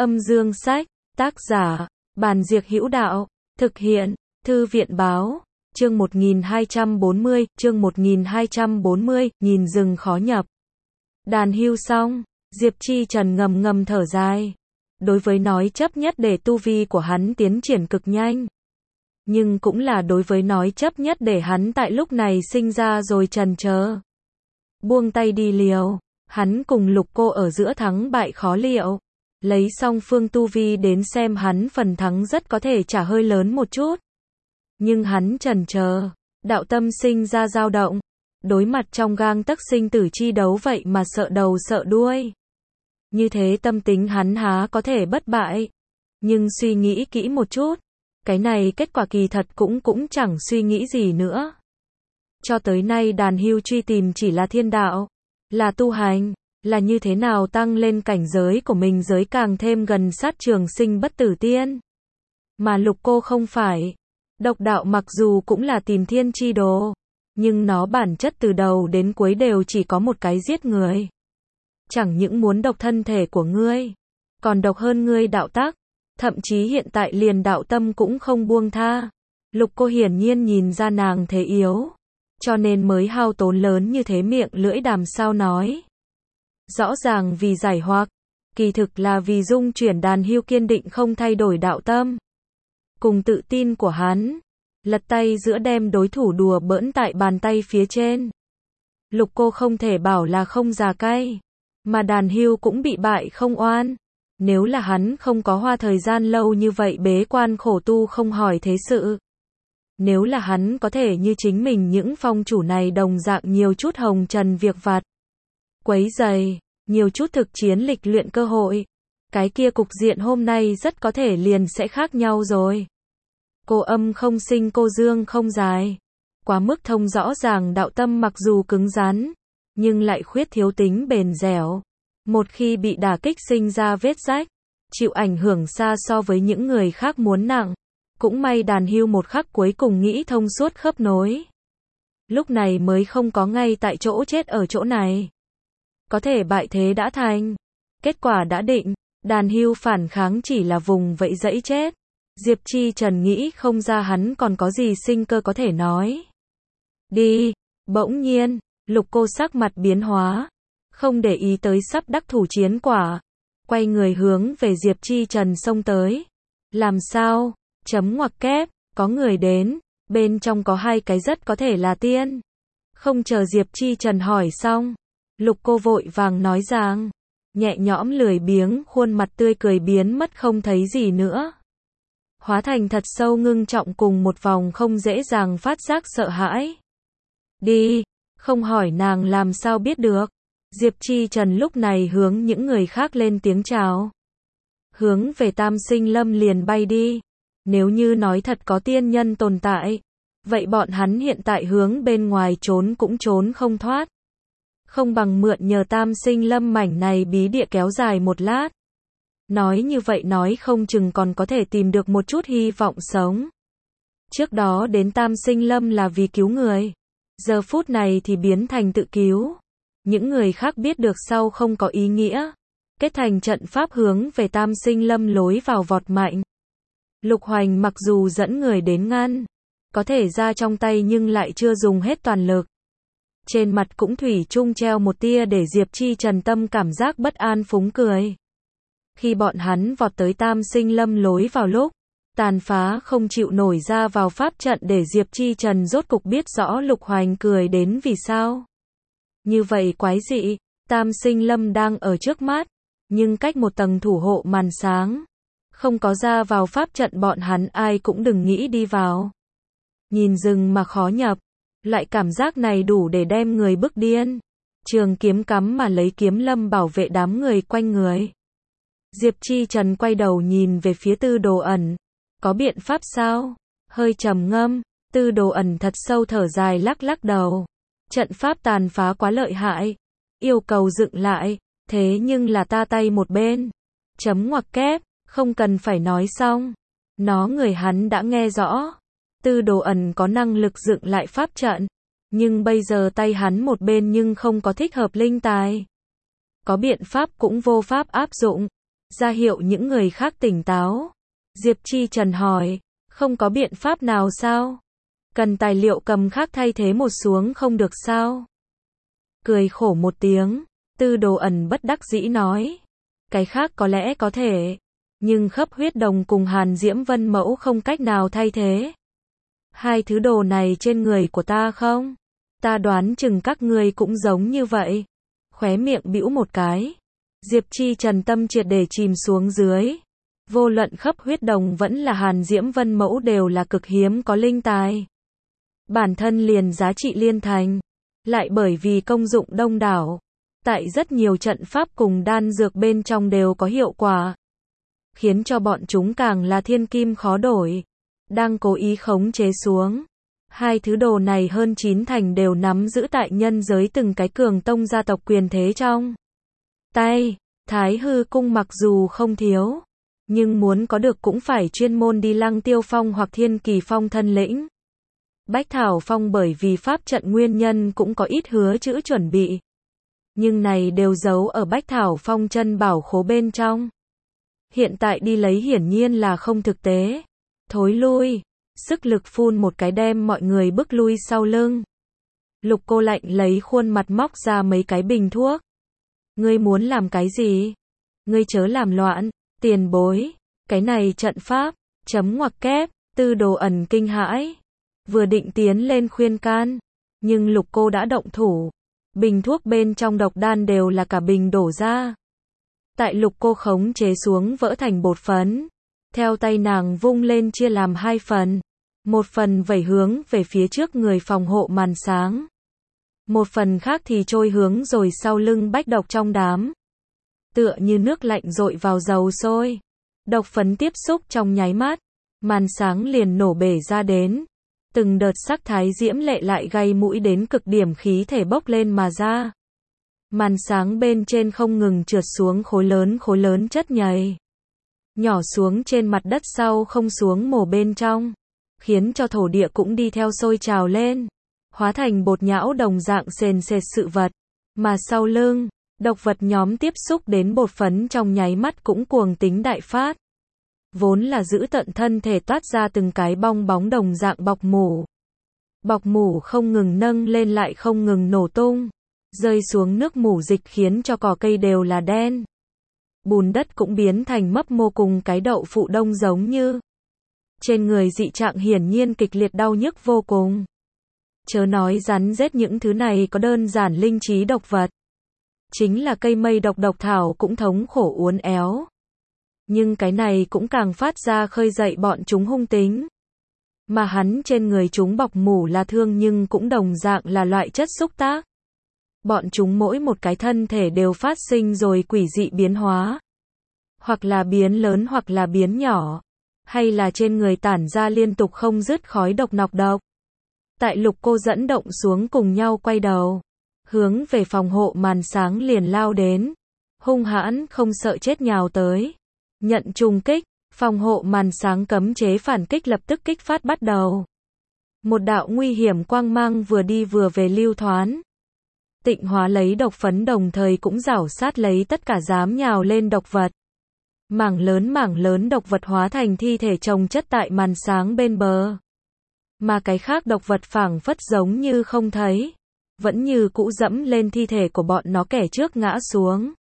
Âm dương sách, tác giả, Bàn Diệc Hữu Đạo, thực hiện, Thư viện báo, chương 1240, nhìn rừng khó nhập. Đàn hưu xong, Diệp Chi Trần ngầm ngầm thở dài. Đối với nói chấp nhất để tu vi của hắn tiến triển cực nhanh. Nhưng cũng là đối với nói chấp nhất để hắn tại lúc này sinh ra rồi trần chờ. Buông tay đi liều, hắn cùng Lục Cô ở giữa thắng bại khó liệu. Lấy song phương tu vi đến xem hắn phần thắng rất có thể trả hơi lớn một chút. Nhưng hắn trần chờ, đạo tâm sinh ra dao động. Đối mặt trong gang tấc sinh tử chi đấu vậy mà sợ đầu sợ đuôi. Như thế tâm tính hắn há có thể bất bại. Nhưng suy nghĩ kỹ một chút, cái này kết quả kỳ thật cũng chẳng suy nghĩ gì nữa. Cho tới nay đàn hưu truy tìm chỉ là thiên đạo, là tu hành, là như thế nào tăng lên cảnh giới của mình giới càng thêm gần sát trường sinh bất tử tiên. Mà Lục Cô không phải. Độc đạo mặc dù cũng là tìm thiên chi đồ, nhưng nó bản chất từ đầu đến cuối đều chỉ có một cái giết người. Chẳng những muốn độc thân thể của ngươi, còn độc hơn ngươi đạo tắc, thậm chí hiện tại liền đạo tâm cũng không buông tha. Lục Cô hiển nhiên nhìn ra nàng thế yếu, cho nên mới hao tốn lớn như thế miệng lưỡi đàm sao nói. Rõ ràng vì giải hoặc, kỳ thực là vì dung chuyển đàn hưu kiên định không thay đổi đạo tâm. Cùng tự tin của hắn, lật tay giữa đem đối thủ đùa bỡn tại bàn tay phía trên. Lục Cô không thể bảo là không già cay, mà đàn hưu cũng bị bại không oan. Nếu là hắn không có hoa thời gian lâu như vậy bế quan khổ tu không hỏi thế sự. Nếu là hắn có thể như chính mình những phong chủ này đồng dạng nhiều chút hồng trần việc vặt, quấy giày, nhiều chút thực chiến lịch luyện cơ hội, cái kia cục diện hôm nay rất có thể liền sẽ khác nhau rồi. Cô âm không sinh cô dương không dài. Quá mức thông rõ ràng đạo tâm mặc dù cứng rắn, nhưng lại khuyết thiếu tính bền dẻo. Một khi bị đả kích sinh ra vết rách, chịu ảnh hưởng xa so với những người khác muốn nặng. Cũng may đàn hưu một khắc cuối cùng nghĩ thông suốt khớp nối. Lúc này mới không có ngay tại chỗ chết ở chỗ này. Có thể bại thế đã thành. Kết quả đã định, đàn hưu phản kháng chỉ là vùng vẫy dẫy chết. Diệp Chi Trần nghĩ không ra hắn còn có gì sinh cơ có thể nói. Đi, bỗng nhiên, Lục Cô sắc mặt biến hóa. Không để ý tới sắp đắc thủ chiến quả. Quay người hướng về Diệp Chi Trần xông tới. Làm sao? Chấm ngoặc kép, có người đến, bên trong có hai cái rất có thể là tiên. Không chờ Diệp Chi Trần hỏi xong, Lục Cô vội vàng nói rằng, nhẹ nhõm lười biếng, khuôn mặt tươi cười biến mất không thấy gì nữa. Hóa thành thật sâu ngưng trọng cùng một vòng không dễ dàng phát giác sợ hãi. Đi, không hỏi nàng làm sao biết được. Diệp Chi Trần lúc này hướng những người khác lên tiếng chào. Hướng về Tam Sinh Lâm liền bay đi. Nếu như nói thật có tiên nhân tồn tại, vậy bọn hắn hiện tại hướng bên ngoài trốn cũng trốn không thoát. Không bằng mượn nhờ Tam Sinh Lâm mảnh này bí địa kéo dài một lát. Nói như vậy nói không chừng còn có thể tìm được một chút hy vọng sống. Trước đó đến Tam Sinh Lâm là vì cứu người. Giờ phút này thì biến thành tự cứu. Những người khác biết được sau không có ý nghĩa. Kết thành trận pháp hướng về Tam Sinh Lâm lối vào vọt mạnh. Lục Hoành mặc dù dẫn người đến ngăn, có thể ra trong tay nhưng lại chưa dùng hết toàn lực. Trên mặt cũng thủy chung treo một tia để Diệp Chi Trần tâm cảm giác bất an phúng cười. Khi bọn hắn vọt tới Tam Sinh Lâm lối vào lúc, tàn phá không chịu nổi ra vào pháp trận để Diệp Chi Trần rốt cục biết rõ Lục Hoành cười đến vì sao. Như vậy quái dị, Tam Sinh Lâm đang ở trước mắt, nhưng cách một tầng thủ hộ màn sáng. Không có ra vào pháp trận bọn hắn ai cũng đừng nghĩ đi vào. Nhìn rừng mà khó nhập, lại cảm giác này đủ để đem người bức điên. Trường kiếm cắm mà lấy kiếm lâm bảo vệ đám người quanh người. Diệp Chi Trần quay đầu nhìn về phía Tư Đồ Ẩn. Có biện pháp sao? Hơi trầm ngâm, Tư Đồ Ẩn thật sâu thở dài lắc lắc đầu. Trận pháp tàn phá quá lợi hại. Yêu cầu dựng lại, thế nhưng là ta tay một bên. Chấm ngoặc kép. Không cần phải nói xong. Nó người hắn đã nghe rõ. Tư Đồ Ẩn có năng lực dựng lại pháp trận. Nhưng bây giờ tay hắn một bên nhưng không có thích hợp linh tài. Có biện pháp cũng vô pháp áp dụng. ra hiệu những người khác tỉnh táo. Diệp Chi Trần hỏi, không có biện pháp nào sao? Cần tài liệu cầm khác thay thế một xuống không được sao? Cười khổ một tiếng, Tư Đồ Ẩn bất đắc dĩ nói, cái khác có lẽ có thể, nhưng khấp huyết đồng cùng Hàn Diễm Vân Mẫu không cách nào thay thế. Hai thứ đồ này trên người của ta không? Ta đoán chừng các ngươi cũng giống như vậy. Khóe miệng bĩu một cái. Diệp Chi Trần tâm triệt để chìm xuống dưới. Vô luận khấp huyết đồng vẫn là Hàn Diễm Vân Mẫu đều là cực hiếm có linh tài. Bản thân liền giá trị liên thành. Lại bởi vì công dụng đông đảo. Tại rất nhiều trận pháp cùng đan dược bên trong đều có hiệu quả. Khiến cho bọn chúng càng là thiên kim khó đổi. Đang cố ý khống chế xuống. Hai thứ đồ này hơn 9 thành đều nắm giữ tại nhân giới từng cái cường tông gia tộc quyền thế trong tay. Thái hư cung mặc dù không thiếu, nhưng muốn có được cũng phải chuyên môn đi Lăng Tiêu Phong hoặc Thiên Kỳ Phong thân lĩnh. Bách Thảo Phong bởi vì pháp trận nguyên nhân cũng có ít hứa chữ chuẩn bị. Nhưng này đều giấu ở Bách Thảo Phong chân bảo khố bên trong. Hiện tại đi lấy hiển nhiên là không thực tế. Thối lui. Sức lực phun một cái đem mọi người bước lui sau lưng. Lục Cô lạnh lấy khuôn mặt móc ra mấy cái bình thuốc. Ngươi muốn làm cái gì? Ngươi chớ làm loạn, tiền bối. Cái này trận pháp, chấm ngoặc kép, Tư Đồ Ẩn kinh hãi. Vừa định tiến lên khuyên can, nhưng Lục Cô đã động thủ. Bình thuốc bên trong độc đan đều là cả bình đổ ra. Tại Lục Cô khống chế xuống vỡ thành bột phấn. Theo tay nàng vung lên chia làm hai phần. Một phần vẩy hướng về phía trước người phòng hộ màn sáng. Một phần khác thì trôi hướng rồi sau lưng bách độc trong đám. Tựa như nước lạnh dội vào dầu sôi. Độc phấn tiếp xúc trong nháy mắt. Màn sáng liền nổ bể ra đến. Từng đợt sắc thái diễm lệ lại gây mũi đến cực điểm khí thể bốc lên mà ra. Màn sáng bên trên không ngừng trượt xuống khối lớn chất nhầy. Nhỏ xuống trên mặt đất sau không xuống mồ bên trong. Khiến cho thổ địa cũng đi theo sôi trào lên. Hóa thành bột nhão đồng dạng sền sệt sự vật. Mà sau lưng, độc vật nhóm tiếp xúc đến bột phấn trong nháy mắt cũng cuồng tính đại phát. Vốn là giữ tận thân thể toát ra từng cái bong bóng đồng dạng bọc mủ. Bọc mủ không ngừng nâng lên lại không ngừng nổ tung. Rơi xuống nước mủ dịch khiến cho cỏ cây đều là đen. Bùn đất cũng biến thành mấp mô cùng cái đậu phụ đông giống như. Trên người dị trạng hiển nhiên kịch liệt đau nhức vô cùng. Chớ nói rắn rết những thứ này có đơn giản linh trí độc vật. Chính là cây mây độc độc thảo cũng thống khổ uốn éo. Nhưng cái này cũng càng phát ra khơi dậy bọn chúng hung tính. Mà hắn trên người chúng bọc mủ là thương nhưng cũng đồng dạng là loại chất xúc tác. Bọn chúng mỗi một cái thân thể đều phát sinh rồi quỷ dị biến hóa. Hoặc là biến lớn hoặc là biến nhỏ. Hay là trên người tản ra liên tục không dứt khói độc nọc độc. Tại Lục Cô dẫn động xuống cùng nhau quay đầu. Hướng về phòng hộ màn sáng liền lao đến. Hung hãn không sợ chết nhào tới. Nhận trùng kích, phòng hộ màn sáng cấm chế phản kích lập tức kích phát bắt đầu. Một đạo nguy hiểm quang mang vừa đi vừa về lưu thoán. Tịnh hóa lấy độc phấn đồng thời cũng rảo sát lấy tất cả dám nhào lên độc vật. Mảng lớn độc vật hóa thành thi thể chồng chất tại màn sáng bên bờ. Mà cái khác độc vật phảng phất giống như không thấy. Vẫn như cũ dẫm lên thi thể của bọn nó, kẻ trước ngã xuống.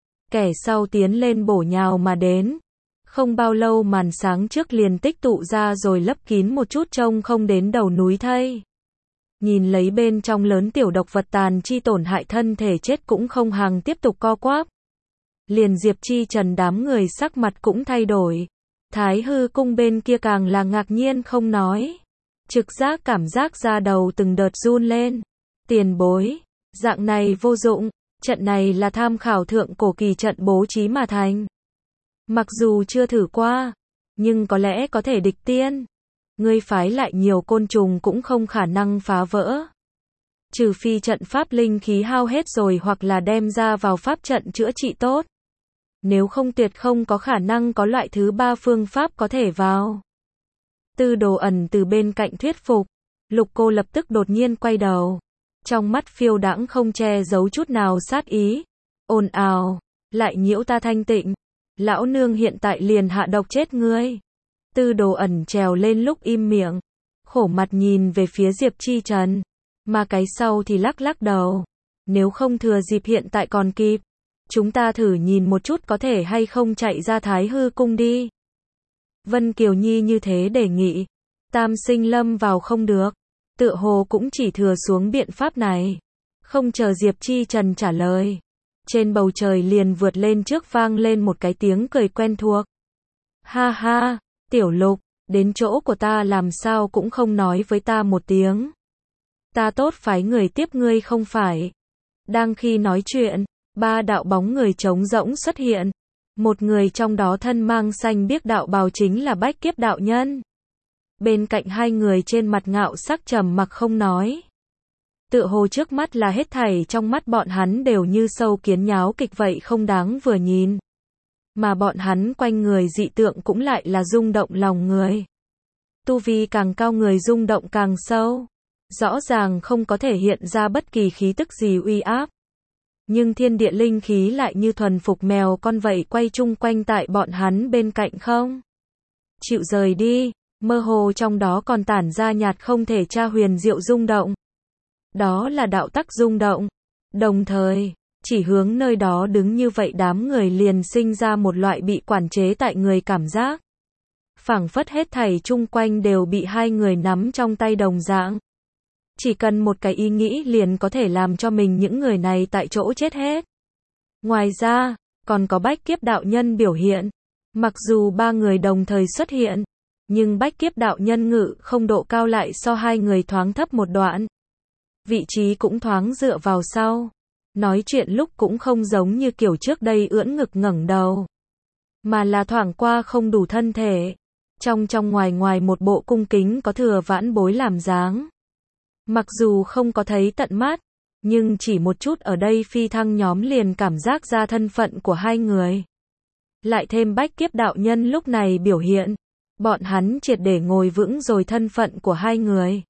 Kẻ sau tiến lên bổ nhào mà đến. Không bao lâu màn sáng trước liền tích tụ ra rồi lấp kín một chút trông không đến đầu núi thây. Nhìn lấy bên trong lớn tiểu độc vật tàn chi tổn hại thân thể chết cũng không hàng tiếp tục co quắp. Liền Diệp Chi Trần đám người sắc mặt cũng thay đổi. Thái hư cung bên kia càng là ngạc nhiên không nói. Trực giác cảm giác ra đầu từng đợt run lên. Tiền bối, dạng này vô dụng, trận này là tham khảo thượng cổ kỳ trận bố trí mà thành. Mặc dù chưa thử qua, nhưng có lẽ có thể địch tiên. Ngươi phái lại nhiều côn trùng cũng không khả năng phá vỡ. Trừ phi trận pháp linh khí hao hết rồi hoặc là đem ra vào pháp trận chữa trị tốt. Nếu không tuyệt không có khả năng có loại thứ ba phương pháp có thể vào. Tư Đồ Ẩn từ bên cạnh thuyết phục. Lục Cô lập tức đột nhiên quay đầu. Trong mắt phiêu đãng không che giấu chút nào sát ý. Ồn ào, lại nhiễu ta thanh tịnh. Lão nương hiện tại liền hạ độc chết ngươi. Tư Đồ Ẩn trèo lên lúc im miệng, khổ mặt nhìn về phía Diệp Chi Trần, mà cái sau thì lắc lắc đầu. Nếu không thừa dịp hiện tại còn kịp, chúng ta thử nhìn một chút có thể hay không chạy ra Thái Hư cung đi. Vân Kiều Nhi như thế đề nghị, Tam Sinh lâm vào không được, tựa hồ cũng chỉ thừa xuống biện pháp này. Không chờ Diệp Chi Trần trả lời, trên bầu trời liền vượt lên trước vang lên một cái tiếng cười quen thuộc. Ha ha, Tiểu Lục, đến chỗ của ta làm sao cũng không nói với ta một tiếng. Ta tốt phái người tiếp ngươi không phải. Đang khi nói chuyện, ba đạo bóng người trống rỗng xuất hiện. Một người trong đó thân mang xanh biếc đạo bào chính là Bách Kiếp đạo nhân. Bên cạnh hai người trên mặt ngạo sắc trầm mặc không nói. Tựa hồ trước mắt là hết thảy trong mắt bọn hắn đều như sâu kiến nháo kịch vậy không đáng vừa nhìn. Mà bọn hắn quanh người dị tượng cũng lại là rung động lòng người. Tu vi càng cao người rung động càng sâu. Rõ ràng không có thể hiện ra bất kỳ khí tức gì uy áp. Nhưng thiên địa linh khí lại như thuần phục mèo con vậy quay chung quanh tại bọn hắn bên cạnh không. Chịu rời đi, mơ hồ trong đó còn tản ra nhạt không thể tra huyền diệu rung động. Đó là đạo tắc rung động. Đồng thời, chỉ hướng nơi đó đứng như vậy đám người liền sinh ra một loại bị quản chế tại người cảm giác. Phảng phất hết thảy chung quanh đều bị hai người nắm trong tay đồng dạng. Chỉ cần một cái ý nghĩ liền có thể làm cho mình những người này tại chỗ chết hết. Ngoài ra, còn có Bách Kiếp đạo nhân biểu hiện. Mặc dù ba người đồng thời xuất hiện, nhưng Bách Kiếp đạo nhân ngự không độ cao lại so hai người thoáng thấp một đoạn. Vị trí cũng thoáng dựa vào sau. Nói chuyện lúc cũng không giống như kiểu trước đây ưỡn ngực ngẩng đầu, mà là thoảng qua không đủ thân thể. Trong ngoài ngoài một bộ cung kính có thừa vãn bối làm dáng. Mặc dù không có thấy tận mắt, nhưng chỉ một chút ở đây phi thăng nhóm liền cảm giác ra thân phận của hai người. Lại thêm Bách Kiếp đạo nhân lúc này biểu hiện, bọn hắn triệt để ngồi vững rồi thân phận của hai người.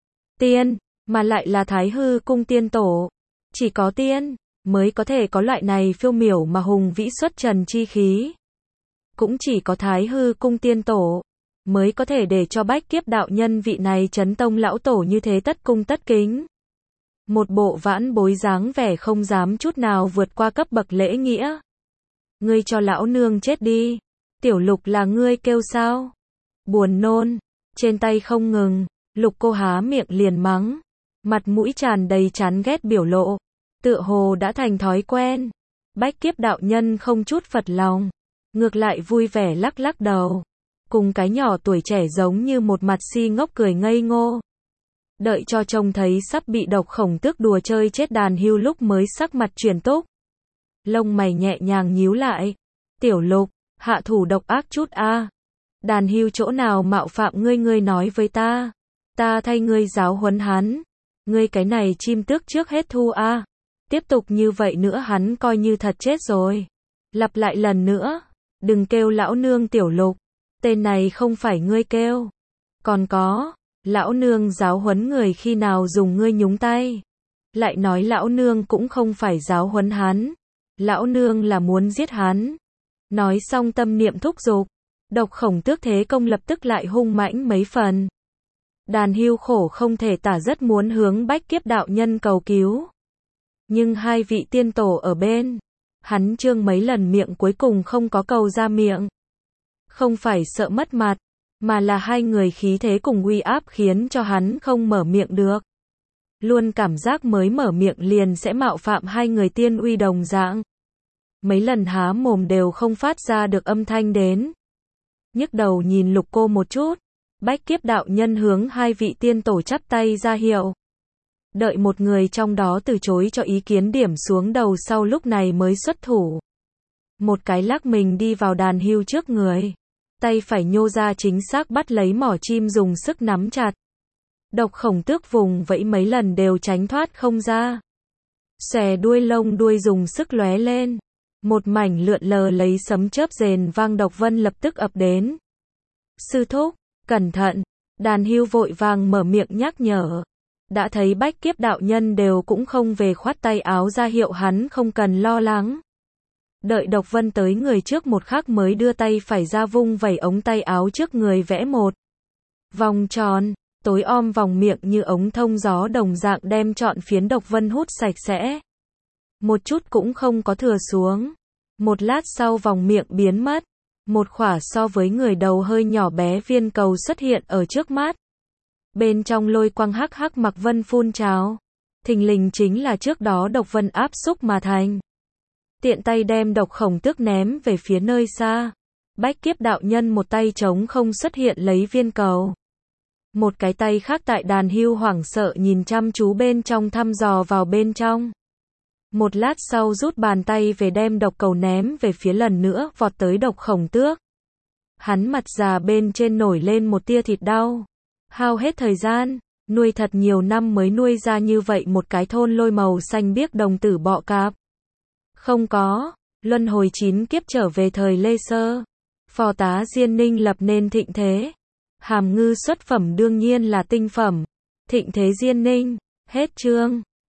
Tiên, mà lại là Thái Hư cung tiên tổ. Chỉ có tiên mới có thể có loại này phiêu miểu mà hùng vĩ xuất trần chi khí. Cũng chỉ có Thái Hư cung tiên tổ mới có thể để cho Bách Kiếp đạo nhân vị này chấn tông lão tổ như thế tất cung tất kính. Một bộ vãn bối dáng vẻ không dám chút nào vượt qua cấp bậc lễ nghĩa. Ngươi cho lão nương chết đi. Tiểu Lục là ngươi kêu sao? Buồn nôn. Trên tay không ngừng, Lục cô há miệng liền mắng. Mặt mũi tràn đầy chán ghét biểu lộ. Tựa hồ đã thành thói quen. Bách Kiếp đạo nhân không chút phật lòng. Ngược lại vui vẻ lắc lắc đầu. Cùng cái nhỏ tuổi trẻ giống như một mặt si ngốc cười ngây ngô. Đợi cho trông thấy sắp bị Độc Khổng Tước đùa chơi chết Đàn Hưu lúc mới sắc mặt chuyển túc. Lông mày nhẹ nhàng nhíu lại. Tiểu Lục, hạ thủ độc ác chút a. Đàn Hưu chỗ nào mạo phạm ngươi nói với ta. Ta thay ngươi giáo huấn hắn. Ngươi cái này chim tước trước hết thu a. Tiếp tục như vậy nữa hắn coi như thật chết rồi. Lặp lại lần nữa. Đừng kêu lão nương Tiểu Lục. Tên này không phải ngươi kêu. Còn có, lão nương giáo huấn người khi nào dùng ngươi nhúng tay. Lại nói lão nương cũng không phải giáo huấn hắn. Lão nương là muốn giết hắn. Nói xong tâm niệm thúc giục. Độc Khổng Tước thế công lập tức lại hung mãnh mấy phần. Đàn Hưu khổ không thể tả rất muốn hướng Bách Kiếp đạo nhân cầu cứu. Nhưng hai vị tiên tổ ở bên. Hắn trương mấy lần miệng cuối cùng không có cầu ra miệng. Không phải sợ mất mặt, mà là hai người khí thế cùng uy áp khiến cho hắn không mở miệng được. Luôn cảm giác mới mở miệng liền sẽ mạo phạm hai người tiên uy đồng dạng. Mấy lần há mồm đều không phát ra được âm thanh đến. Nhức đầu nhìn Lục cô một chút, Bách Kiếp đạo nhân hướng hai vị tiên tổ chắp tay ra hiệu. Đợi một người trong đó từ chối cho ý kiến điểm xuống đầu sau lúc này mới xuất thủ. Một cái lắc mình đi vào Đàn Hưu trước người. Tay phải nhô ra chính xác bắt lấy mỏ chim dùng sức nắm chặt. Độc Khổng Tước vùng vẫy mấy lần đều tránh thoát không ra. Xòe đuôi lông đuôi dùng sức lóe lên. Một mảnh lượn lờ lấy sấm chớp rền vang Độc Vân lập tức ập đến. Sư thúc, cẩn thận. Đàn Hưu vội vàng mở miệng nhắc nhở. Đã thấy Bách Kiếp đạo nhân đều cũng không về khoát tay áo ra hiệu hắn không cần lo lắng. Đợi Độc Vân tới người trước một khắc mới đưa tay phải ra vung vẩy ống tay áo trước người vẽ một vòng tròn, tối om vòng miệng như ống thông gió đồng dạng đem trọn phiến Độc Vân hút sạch sẽ. Một chút cũng không có thừa xuống. Một lát sau vòng miệng biến mất. Một khỏa so với người đầu hơi nhỏ bé viên cầu xuất hiện ở trước mắt. Bên trong lôi quang hắc hắc Mạc Vân phun trào. Thình lình chính là trước đó Độc Vân áp xúc mà thành. Tiện tay đem Độc Khổng Tước ném về phía nơi xa. Bách Kiếp đạo nhân một tay trống không xuất hiện lấy viên cầu. Một cái tay khác tại đàn hưu hoảng sợ nhìn chăm chú bên trong thăm dò vào bên trong. Một lát sau rút bàn tay về đem độc cầu ném về phía lần nữa vọt tới Độc Khổng Tước. Hắn mặt già bên trên nổi lên một tia thịt đau. Hao hết thời gian, nuôi thật nhiều năm mới nuôi ra như vậy một cái thôn lôi màu xanh biếc đồng tử bọ cạp. Không có, luân hồi 9 kiếp trở về thời Lê Sơ. Phò tá Diên Ninh lập nên thịnh thế. Hàm ngư xuất phẩm đương nhiên là tinh phẩm. Thịnh thế Diên Ninh, hết chương.